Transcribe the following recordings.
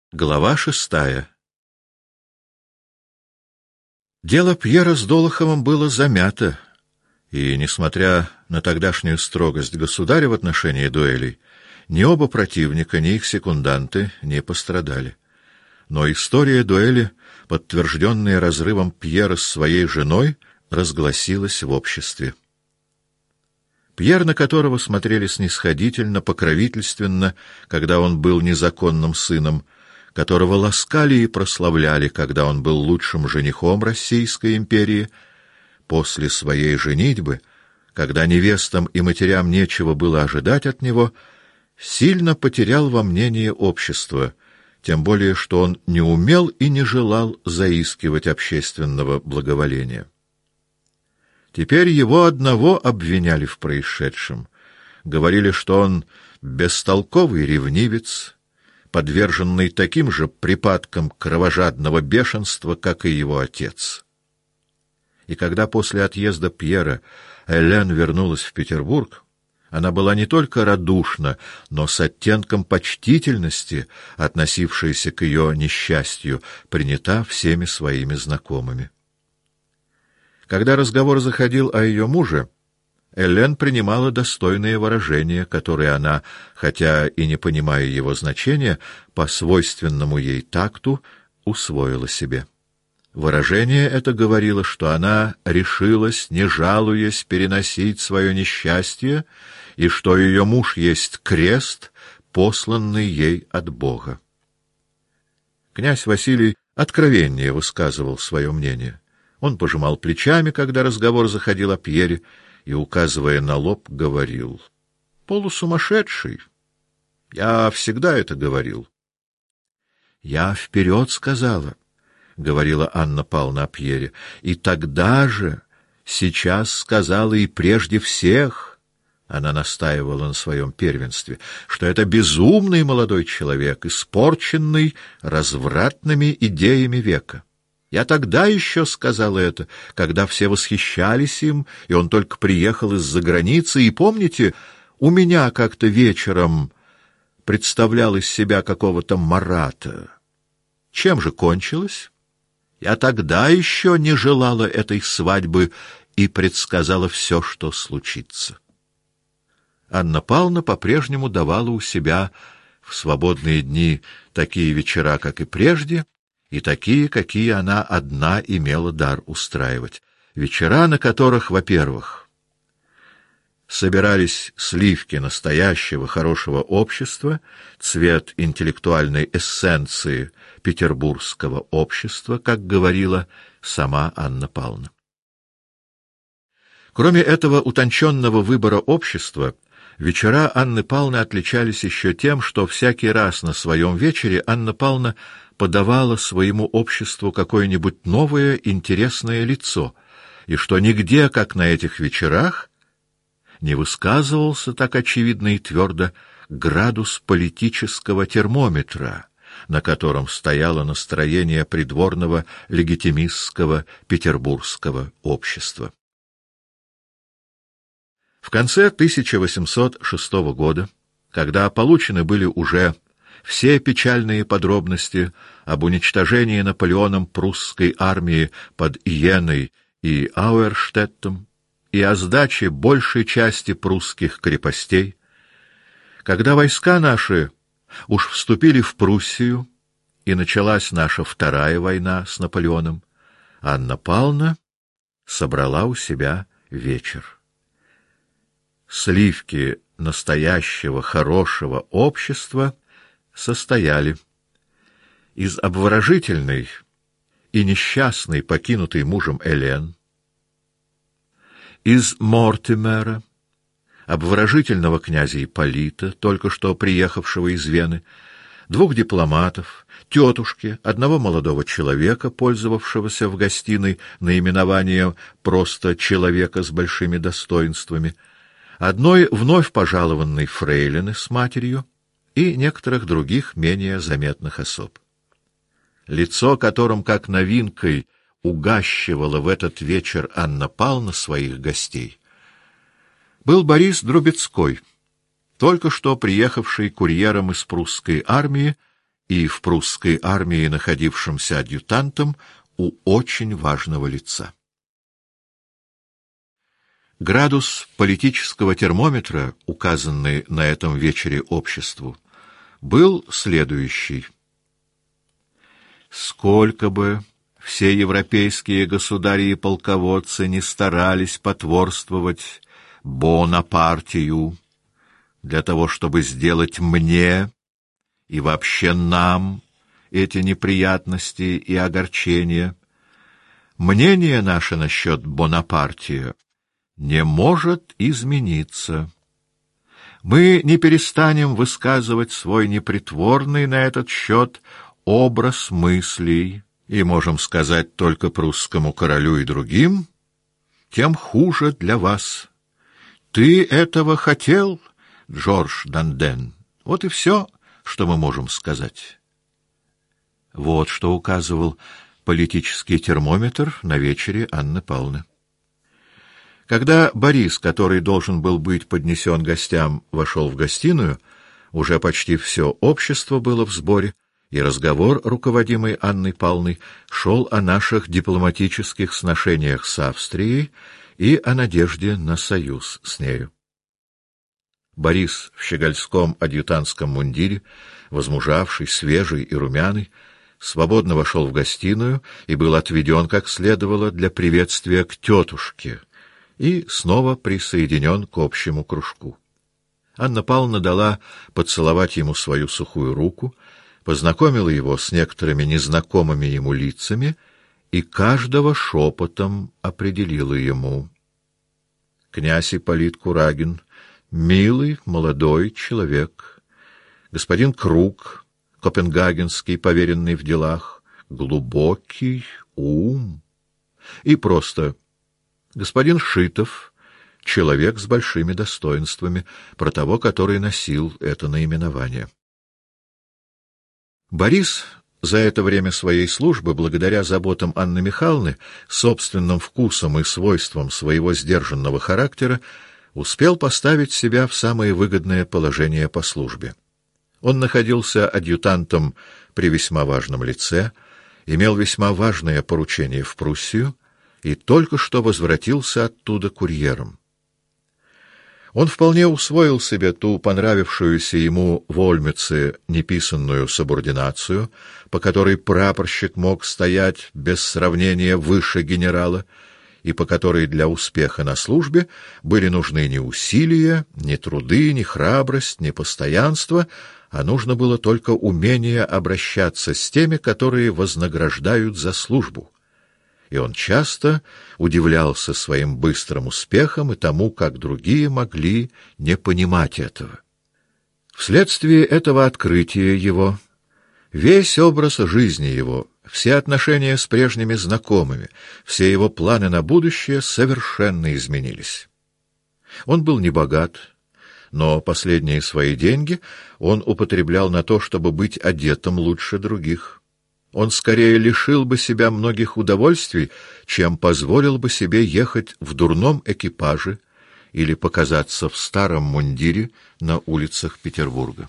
Глава 6. Дело Пьера с Долоховым было замято, и, несмотря на тогдашнюю строгость государя в отношении дуэлей, ни оба противника, ни их секунданты не пострадали. Но история дуэли, подтвержденная разрывом Пьера с своей женой, разгласилась в обществе. Пьер, на которого смотрели снисходительно, покровительственно, когда он был незаконным сыном, которого ласкали и прославляли, когда он был лучшим женихом Российской империи, после своей женитьбы, когда невестам и матерям нечего было ожидать от него, сильно потерял во мнении общества, тем более что он не умел и не желал заискивать общественного благоволения. Теперь его одного обвиняли в происшедшем, говорили, что он бестолковый ревнивец, подверженный таким же припадкам кровожадного бешенства, как и его отец. И когда после отъезда Пьера Элен вернулась в Петербург, она была не только радушна, но с оттенком почтительности, относившейся к ее несчастью, принята всеми своими знакомыми. Когда разговор заходил о ее муже, Элен принимала достойные выражения, которые она, хотя и не понимая его значения, по свойственному ей такту усвоила себе. Выражение это говорило, что она решилась, не жалуясь, переносить свое несчастье, и что ее муж есть крест, посланный ей от Бога. Князь Василий откровеннее высказывал свое мнение. Он пожимал плечами, когда разговор заходил о Пьере, и, указывая на лоб, говорил: «Полусумасшедший. Я всегда это говорил». «Я вперед сказала», — говорила Анна Павловна о Пьере, «и тогда же, сейчас сказала и прежде всех». Она настаивала на своем первенстве, что это безумный молодой человек, испорченный развратными идеями века. Я тогда еще сказала это, когда все восхищались им, и он только приехал из-за границы, и, помните, у меня как-то вечером представлял из себя какого-то Марата. Чем же кончилось? Я тогда еще не желала этой свадьбы и предсказала все, что случится. Анна Павловна по-прежнему давала у себя в свободные дни такие вечера, как и прежде, и такие, какие она одна имела дар устраивать. Вечера, на которых, во-первых, собирались сливки настоящего хорошего общества, цвет интеллектуальной эссенции петербургского общества, как говорила сама Анна Павловна. Кроме этого утонченного выбора общества, вечера Анны Павловны отличались еще тем, что всякий раз на своем вечере Анна Павловна подавала своему обществу какое-нибудь новое интересное лицо, и что нигде, как на этих вечерах, не высказывался так очевидно и твердо градус политического термометра, на котором стояло настроение придворного легитимистского петербургского общества. В конце 1806 года, когда получены были уже все печальные подробности об уничтожении Наполеоном прусской армии под Иеной и Ауэрштеттом и о сдаче большей части прусских крепостей, когда войска наши уж вступили в Пруссию и началась наша вторая война с Наполеоном, Анна Павловна собрала у себя вечер. Сливки настоящего хорошего общества состояли из обворожительной и несчастной, покинутой мужем Элен, из Мортимера, обворожительного князя Ипполита, только что приехавшего из Вены, двух дипломатов, тетушки, одного молодого человека, пользовавшегося в гостиной наименованием просто «человека с большими достоинствами», одной вновь пожалованной фрейлины с матерью и некоторых других менее заметных особ. Лицо, которым как новинкой угащивала в этот вечер Анна Павловна своих гостей, был Борис Друбецкой, только что приехавший курьером из прусской армии и в прусской армии находившимся адъютантом у очень важного лица. Градус политического термометра, указанный на этом вечере обществу, был следующий. Сколько бы все европейские государи и полководцы не старались потворствовать Бонапартию для того, чтобы сделать мне и вообще нам эти неприятности и огорчения, мнение наше насчет Бонапартия не может измениться. Мы не перестанем высказывать свой непритворный на этот счет образ мыслей и можем сказать только прусскому королю и другим: тем хуже для вас. Ты этого хотел, Жорж Данден? Вот и все, что мы можем сказать. Вот что указывал политический термометр на вечере Анны Павловны. Когда Борис, который должен был быть поднесен гостям, вошел в гостиную, уже почти все общество было в сборе, и разговор, руководимый Анной Павловной, шел о наших дипломатических сношениях с Австрией и о надежде на союз с нею. Борис в щегольском адъютантском мундире, возмужавший, свежий и румяный, свободно вошел в гостиную и был отведен, как следовало, для приветствия к тетушке, и снова присоединен к общему кружку. Анна Павловна дала поцеловать ему свою сухую руку, познакомила его с некоторыми незнакомыми ему лицами и каждого шепотом определила ему. Князь Ипполит Курагин — милый молодой человек. Господин Круг, копенгагенский поверенный в делах, глубокий ум. И просто господин Шитов — человек с большими достоинствами, про того, который носил это наименование. Борис за это время своей службы, благодаря заботам Анны Михайловны, собственным вкусом и свойствам своего сдержанного характера, успел поставить себя в самое выгодное положение по службе. Он находился адъютантом при весьма важном лице, имел весьма важное поручение в Пруссию и только что возвратился оттуда курьером. Он вполне усвоил себе ту понравившуюся ему в Ольмице неписанную субординацию, по которой прапорщик мог стоять без сравнения выше генерала, и по которой для успеха на службе были нужны не усилия, не труды, не храбрость, не постоянство, а нужно было только умение обращаться с теми, которые вознаграждают за службу. И он часто удивлялся своим быстрым успехом и тому, как другие могли не понимать этого. Вследствие этого открытия его, весь образ жизни его, все отношения с прежними знакомыми, все его планы на будущее совершенно изменились. Он был не богат, но последние свои деньги он употреблял на то, чтобы быть одетым лучше других. Он скорее лишил бы себя многих удовольствий, чем позволил бы себе ехать в дурном экипаже или показаться в старом мундире на улицах Петербурга.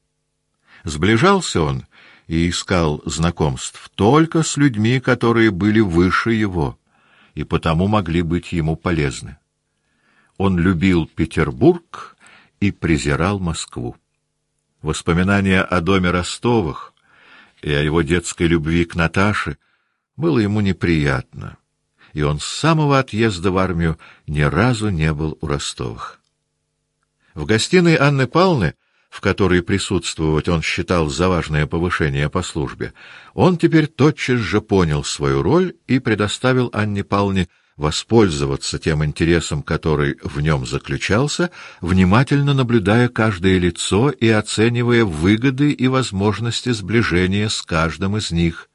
Сближался он и искал знакомств только с людьми, которые были выше его и потому могли быть ему полезны. Он любил Петербург и презирал Москву. Воспоминания о доме Ростовых и о его детской любви к Наташе было ему неприятно, и он с самого отъезда в армию ни разу не был у Ростовых. В гостиной Анны Павловны, в которой присутствовать он считал за важное повышение по службе, он теперь тотчас же понял свою роль и предоставил Анне Павловне воспользоваться тем интересом, который в нем заключался, внимательно наблюдая каждое лицо и оценивая выгоды и возможности сближения с каждым из них.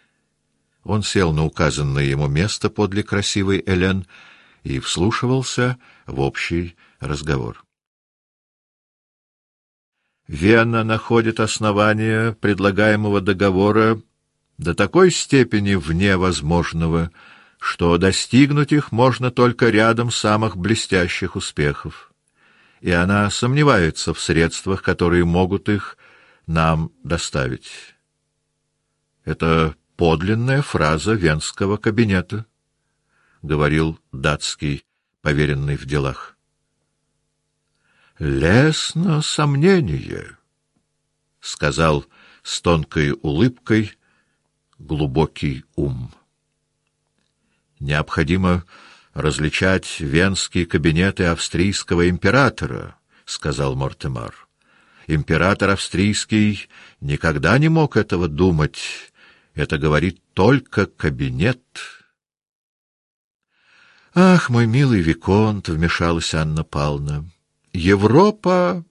Он сел на указанное ему место подле красивой Элен и вслушивался в общий разговор. Вена находит основания предлагаемого договора до такой степени вне возможного, что достигнуть их можно только рядом самых блестящих успехов, и она сомневается в средствах, которые могут их нам доставить. Это подлинная фраза венского кабинета, — говорил датский поверенный в делах. Лестно сомнение, — сказал с тонкой улыбкой глубокий ум. Необходимо различать венский кабинет и австрийского императора, — сказал Мортемар. Император австрийский никогда не мог этого думать. Это говорит только кабинет. Ах, мой милый виконт, — вмешалась Анна Павловна, — Европа...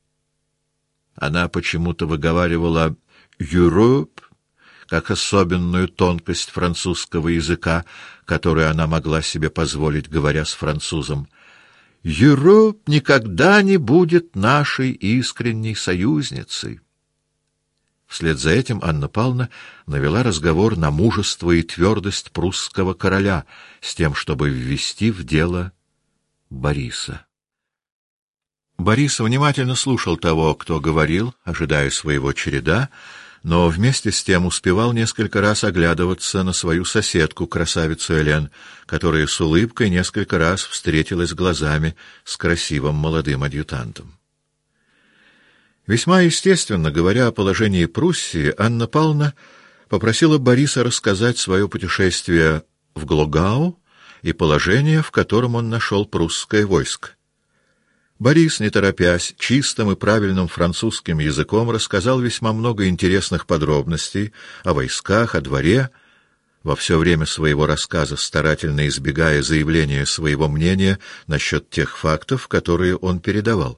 Она почему-то выговаривала «Europe», как особенную тонкость французского языка, которую она могла себе позволить, говоря с французом. «Europe никогда не будет нашей искренней союзницей». Вслед за этим Анна Павловна навела разговор на мужество и твердость прусского короля, с тем, чтобы ввести в дело Бориса. Борис внимательно слушал того, кто говорил, ожидая своего череда, но вместе с тем успевал несколько раз оглядываться на свою соседку, красавицу Элен, которая с улыбкой несколько раз встретилась глазами с красивым молодым адъютантом. Весьма естественно, говоря о положении Пруссии, Анна Павловна попросила Бориса рассказать свое путешествие в Глогау и положение, в котором он нашел прусское войско. Борис, не торопясь, чистым и правильным французским языком рассказал весьма много интересных подробностей о войсках, о дворе, во все время своего рассказа старательно избегая заявления своего мнения насчет тех фактов, которые он передавал.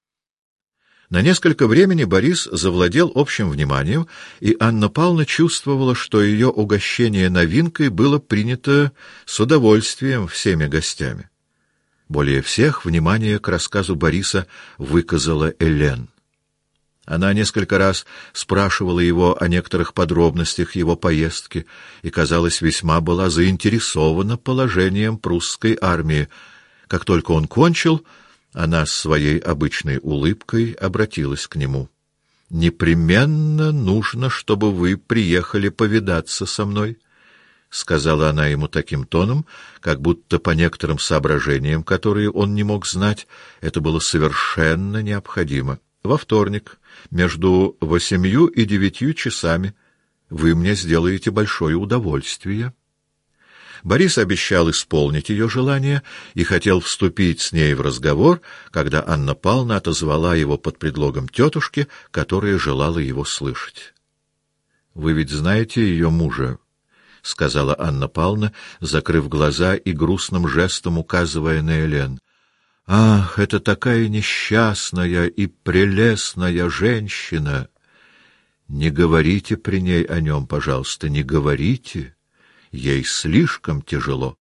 На несколько времени Борис завладел общим вниманием, и Анна Павловна чувствовала, что ее угощение новинкой было принято с удовольствием всеми гостями. Более всех внимание к рассказу Бориса выказала Элен. Она несколько раз спрашивала его о некоторых подробностях его поездки и, казалось, весьма была заинтересована положением прусской армии. Как только он кончил, она с своей обычной улыбкой обратилась к нему. «Непременно нужно, чтобы вы приехали повидаться со мной», — сказала она ему таким тоном, как будто по некоторым соображениям, которые он не мог знать, это было совершенно необходимо. «Во вторник, между 8 и 9 часами, вы мне сделаете большое удовольствие». Борис обещал исполнить ее желание и хотел вступить с ней в разговор, когда Анна Павловна отозвала его под предлогом тетушки, которая желала его слышать. «Вы ведь знаете ее мужа?» — сказала Анна Павловна, закрыв глаза и грустным жестом указывая на Элен. «Ах, это такая несчастная и прелестная женщина! Не говорите при ней о нем, пожалуйста, не говорите. Ей слишком тяжело».